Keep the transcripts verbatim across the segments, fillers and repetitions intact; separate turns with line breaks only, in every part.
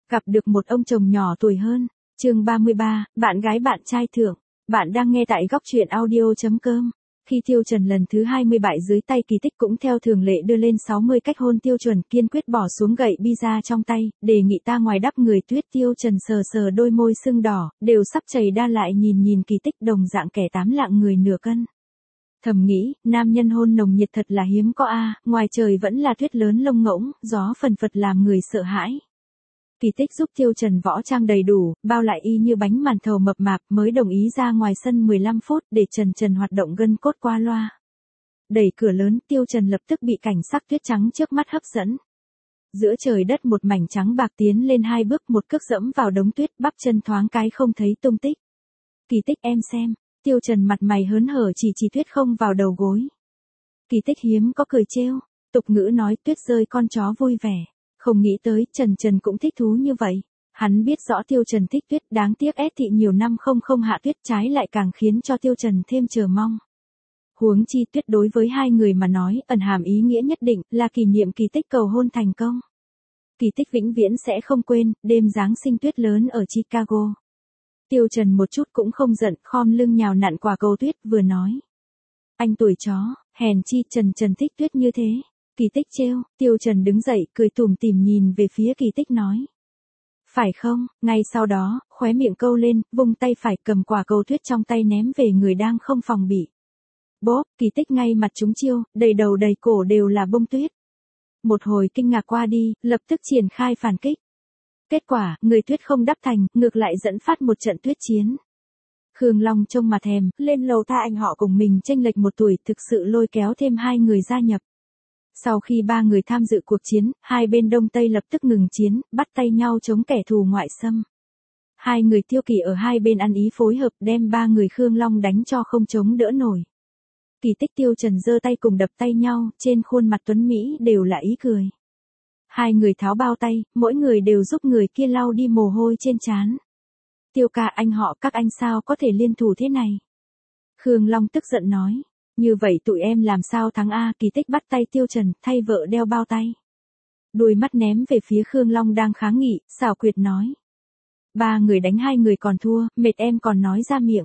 Gặp được một ông chồng nhỏ tuổi hơn. Chương ba mươi ba, bạn gái bạn trai thưởng. Bạn đang nghe tại góc truyện audio chấm com. Khi Tiêu Trần lần thứ hai mươi bại dưới tay Kỳ Tích cũng theo thường lệ đưa lên sáu mươi cách hôn tiêu chuẩn, kiên quyết bỏ xuống gậy pizza trong tay, đề nghị ta ngoài đắp người tuyết. Tiêu Trần sờ sờ đôi môi sưng đỏ, đều sắp chảy đa lại nhìn nhìn Kỳ Tích đồng dạng kẻ tám lạng người nửa cân. Thầm nghĩ, nam nhân hôn nồng nhiệt thật là hiếm có a, ngoài trời vẫn là tuyết lớn lông ngỗng, gió phần phật làm người sợ hãi. Kỳ Tích giúp Tiêu Trần võ trang đầy đủ, bao lại y như bánh màn thầu mập mạp mới đồng ý ra ngoài sân mười lăm phút để Trần Trần hoạt động gân cốt qua loa. Đẩy cửa lớn, Tiêu Trần lập tức bị cảnh sắc tuyết trắng trước mắt hấp dẫn. Giữa trời đất một mảnh trắng bạc, tiến lên hai bước một cước dẫm vào đống tuyết, bắp chân thoáng cái không thấy tung tích. Kỳ Tích em xem, Tiêu Trần mặt mày hớn hở chỉ chỉ tuyết không vào đầu gối. Kỳ Tích hiếm có cười trêu, tục ngữ nói tuyết rơi con chó vui vẻ. Không nghĩ tới Trần Trần cũng thích thú như vậy. Hắn biết rõ Tiêu Trần thích tuyết, đáng tiếc ép thị nhiều năm không không hạ tuyết, trái lại càng khiến cho Tiêu Trần thêm chờ mong. Huống chi tuyết đối với hai người mà nói ẩn hàm ý nghĩa nhất định, là kỷ niệm Kỳ Tích cầu hôn thành công. Kỳ Tích vĩnh viễn sẽ không quên đêm Giáng sinh tuyết lớn ở Chicago. Tiêu Trần một chút cũng không giận, khom lưng nhào nặn quả cầu tuyết, vừa nói: anh tuổi chó, hèn chi Trần Trần thích tuyết như thế. Kỳ Tích trêu. Tiêu Trần đứng dậy, cười tủm tỉm nhìn về phía Kỳ Tích nói: phải không? Ngay sau đó, khóe miệng câu lên, vung tay phải cầm quả cầu tuyết trong tay ném về người đang không phòng bị. Bốp, Kỳ Tích ngay mặt trúng chiêu, đầy đầu đầy cổ đều là bông tuyết. Một hồi kinh ngạc qua đi, lập tức triển khai phản kích. Kết quả, người tuyết không đắp thành, ngược lại dẫn phát một trận tuyết chiến. Khương Long trông mà thèm, lên lầu tha anh họ cùng mình chênh lệch một tuổi, thực sự lôi kéo thêm hai người gia nhập. Sau khi ba người tham dự cuộc chiến, hai bên Đông Tây lập tức ngừng chiến, bắt tay nhau chống kẻ thù ngoại xâm. Hai người Tiêu Kỳ ở hai bên ăn ý phối hợp, đem ba người Khương Long đánh cho không chống đỡ nổi. Kỳ Tích Tiêu Trần giơ tay cùng đập tay nhau, trên khuôn mặt tuấn Mỹ đều là ý cười. Hai người tháo bao tay, mỗi người đều giúp người kia lau đi mồ hôi trên trán. Tiêu ca anh họ các anh sao có thể liên thủ thế này? Khương Long tức giận nói. Như vậy tụi em làm sao thắng a? Kỳ Tích bắt tay Tiêu Trần, thay vợ đeo bao tay. Đuôi mắt ném về phía Khương Long đang kháng nghị, xảo quyệt nói: ba người đánh hai người còn thua, mệt em còn nói ra miệng.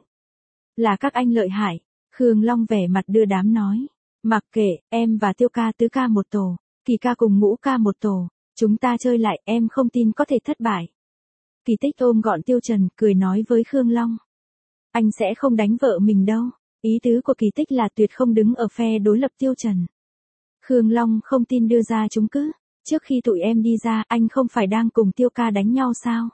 Là các anh lợi hại. Khương Long vẻ mặt đưa đám nói: mặc kệ, em và Tiêu ca tứ ca một tổ, Kỳ ca cùng Ngũ ca một tổ, chúng ta chơi lại, em không tin có thể thất bại. Kỳ Tích ôm gọn Tiêu Trần, cười nói với Khương Long: anh sẽ không đánh vợ mình đâu. Ý tứ của Kỳ Tích là tuyệt không đứng ở phe đối lập Tiêu Trần. Khương Long không tin đưa ra chứng cứ. Trước khi tụi em đi ra, anh không phải đang cùng Tiêu ca đánh nhau sao?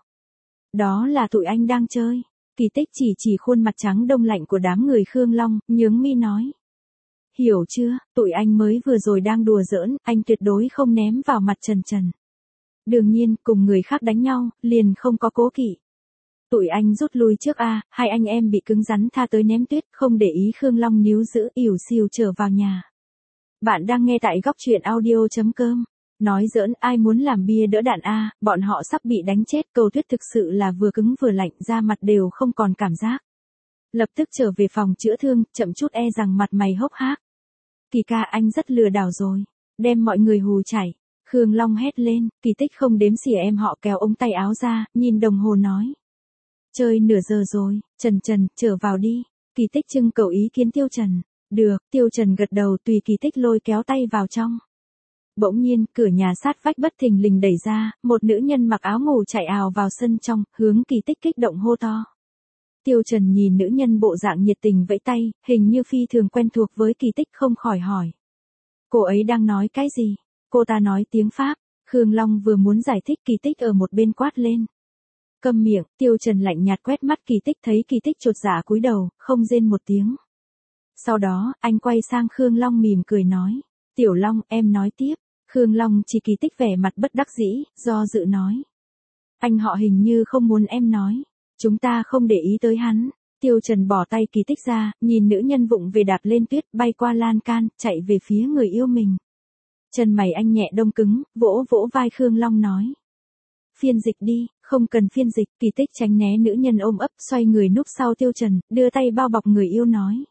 Đó là tụi anh đang chơi. Kỳ Tích chỉ chỉ khuôn mặt trắng đông lạnh của đám người Khương Long, nhướng mi nói: hiểu chưa, tụi anh mới vừa rồi đang đùa giỡn, anh tuyệt đối không ném vào mặt Trần Trần. Đương nhiên, cùng người khác đánh nhau, liền không có cố kỵ. Tụi anh rút lui trước a, hai anh em bị cứng rắn tha tới ném tuyết, không để ý Khương Long níu giữ, ỉu xìu trở vào nhà. Bạn đang nghe tại góc truyện audio chấm com. Nói giỡn, ai muốn làm bia đỡ đạn a, bọn họ sắp bị đánh chết, cầu tuyết thực sự là vừa cứng vừa lạnh, da mặt đều không còn cảm giác. Lập tức trở về phòng chữa thương, chậm chút e rằng mặt mày hốc hác. Kỳ ca anh rất lừa đảo rồi, đem mọi người hù chảy. Khương Long hét lên. Kỳ Tích không đếm xỉa em họ kéo ống tay áo ra, nhìn đồng hồ nói: chơi nửa giờ rồi, Trần Trần, trở vào đi. Kỳ Tích trưng cầu ý kiến Tiêu Trần. Được, Tiêu Trần gật đầu, tùy Kỳ Tích lôi kéo tay vào trong. Bỗng nhiên, cửa nhà sát vách bất thình lình đẩy ra, một nữ nhân mặc áo ngủ chạy ào vào sân trong, hướng Kỳ Tích kích động hô to. Tiêu Trần nhìn nữ nhân bộ dạng nhiệt tình vẫy tay, hình như phi thường quen thuộc với Kỳ Tích, không khỏi hỏi: cô ấy đang nói cái gì? Cô ta nói tiếng Pháp. Khương Long vừa muốn giải thích, Kỳ Tích ở một bên quát lên: câm miệng. Tiêu Trần lạnh nhạt quét mắt Kỳ Tích, thấy Kỳ Tích chột dạ cúi đầu, không rên một tiếng. Sau đó, anh quay sang Khương Long mỉm cười nói: Tiểu Long, em nói tiếp. Khương Long chỉ Kỳ Tích vẻ mặt bất đắc dĩ, do dự nói: anh họ hình như không muốn em nói. Chúng ta không để ý tới hắn. Tiêu Trần bỏ tay Kỳ Tích ra, nhìn nữ nhân vụng về đạp lên tuyết, bay qua lan can, chạy về phía người yêu mình. Chân mày anh nhẹ đông cứng, vỗ vỗ vai Khương Long nói: phiên dịch đi. Không cần phiên dịch. Kỳ Tích tránh né nữ nhân ôm ấp, xoay người núp sau Tiêu Trần, đưa tay bao bọc người yêu nói: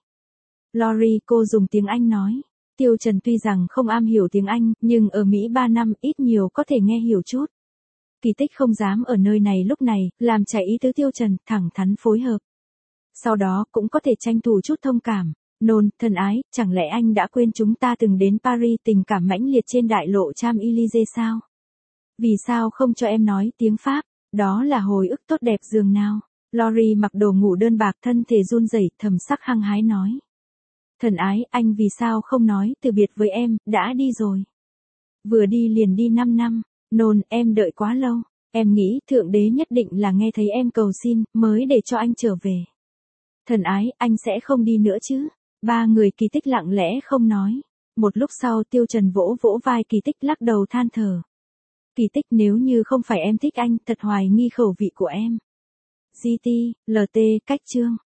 Lori, cô dùng tiếng Anh nói. Tiêu Trần tuy rằng không am hiểu tiếng Anh, nhưng ở Mỹ ba năm ít nhiều có thể nghe hiểu chút. Kỳ tích không dám ở nơi này lúc này, làm chạy ý tứ Tiêu Trần, thẳng thắn phối hợp. Sau đó cũng có thể tranh thủ chút thông cảm. Nôn, thân ái, chẳng lẽ anh đã quên chúng ta từng đến Paris tình cảm mãnh liệt trên đại lộ Champs-Élysées sao? Vì sao không cho em nói tiếng Pháp? Đó là hồi ức tốt đẹp dường nào. Lori mặc đồ ngủ đơn bạc thân thể run rẩy, thầm sắc hăng hái nói. Thần ái, anh vì sao không nói từ biệt với em, đã đi rồi. Vừa đi liền đi năm năm. Nôn, em đợi quá lâu. Em nghĩ Thượng Đế nhất định là nghe thấy em cầu xin, mới để cho anh trở về. Thần ái, anh sẽ không đi nữa chứ? Ba người Kỳ Tích lặng lẽ không nói. Một lúc sau Tiêu Trần vỗ vỗ vai Kỳ Tích lắc đầu than thở. Kỳ Tích, nếu như không phải em thích anh, thật hoài nghi khẩu vị của em. giê tê, lờ tê, cách chương.